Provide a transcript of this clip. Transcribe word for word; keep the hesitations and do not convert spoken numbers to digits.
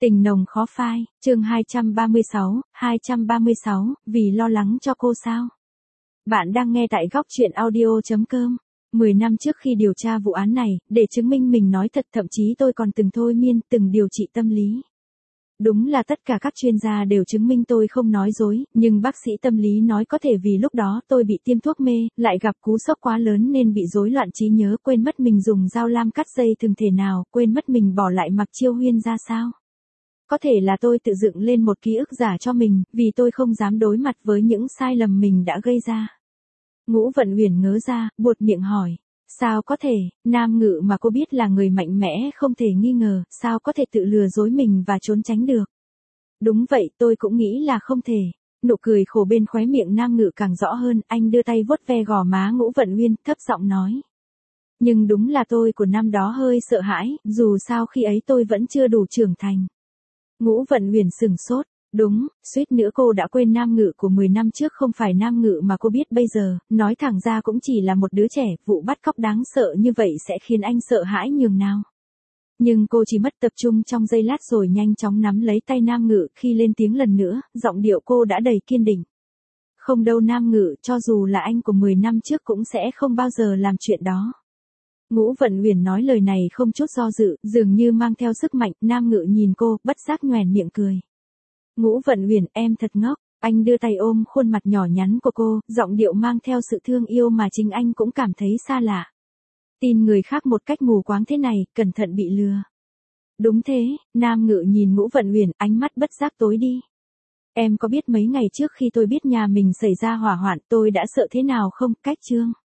Tình nồng khó phai, chương hai trăm ba mươi sáu, hai trăm ba mươi sáu, vì lo lắng cho cô sao? Bạn đang nghe tại góc truyện audio chấm com. mười năm trước khi điều tra vụ án này, để chứng minh mình nói thật, thậm chí tôi còn từng thôi miên, từng điều trị tâm lý. Đúng là tất cả các chuyên gia đều chứng minh tôi không nói dối, nhưng bác sĩ tâm lý nói có thể vì lúc đó tôi bị tiêm thuốc mê, lại gặp cú sốc quá lớn nên bị rối loạn trí nhớ, quên mất mình dùng dao lam cắt dây thừng thể nào, quên mất mình bỏ lại Mặc Chiêu Huyên ra sao. Có thể là tôi tự dựng lên một ký ức giả cho mình, vì tôi không dám đối mặt với những sai lầm mình đã gây ra. Ngũ Vận Uyển ngớ ra, buột miệng hỏi. Sao có thể, Nam Ngự mà cô biết là người mạnh mẽ không thể nghi ngờ, sao có thể tự lừa dối mình và trốn tránh được? Đúng vậy, tôi cũng nghĩ là không thể. Nụ cười khổ bên khóe miệng Nam Ngự càng rõ hơn, anh đưa tay vuốt ve gò má Ngũ Vận Uyên, thấp giọng nói. Nhưng đúng là tôi của năm đó hơi sợ hãi, dù sao khi ấy tôi vẫn chưa đủ trưởng thành. Ngũ Vận Uyển sừng sốt. Đúng, suýt nữa cô đã quên Nam Ngự của mười năm trước không phải Nam Ngự mà cô biết bây giờ, nói thẳng ra cũng chỉ là một đứa trẻ, vụ bắt cóc đáng sợ như vậy sẽ khiến anh sợ hãi nhường nào. Nhưng cô chỉ mất tập trung trong giây lát rồi nhanh chóng nắm lấy tay Nam Ngự, khi lên tiếng lần nữa, giọng điệu cô đã đầy kiên định. Không đâu Nam Ngự, cho dù là anh của mười năm trước cũng sẽ không bao giờ làm chuyện đó. Ngũ Vận Uyển nói lời này không chút do dự, dường như mang theo sức mạnh. Nam Ngự nhìn cô, bất giác nhoẻn miệng cười. Ngũ Vận Uyển, em thật ngốc. Anh đưa tay ôm khuôn mặt nhỏ nhắn của cô, giọng điệu mang theo sự thương yêu mà chính anh cũng cảm thấy xa lạ. Tin người khác một cách mù quáng thế này, cẩn thận bị lừa. Đúng thế, Nam Ngự nhìn Ngũ Vận Uyển, ánh mắt bất giác tối đi. Em có biết mấy ngày trước khi tôi biết nhà mình xảy ra hỏa hoạn tôi đã sợ thế nào không? Cách Trương.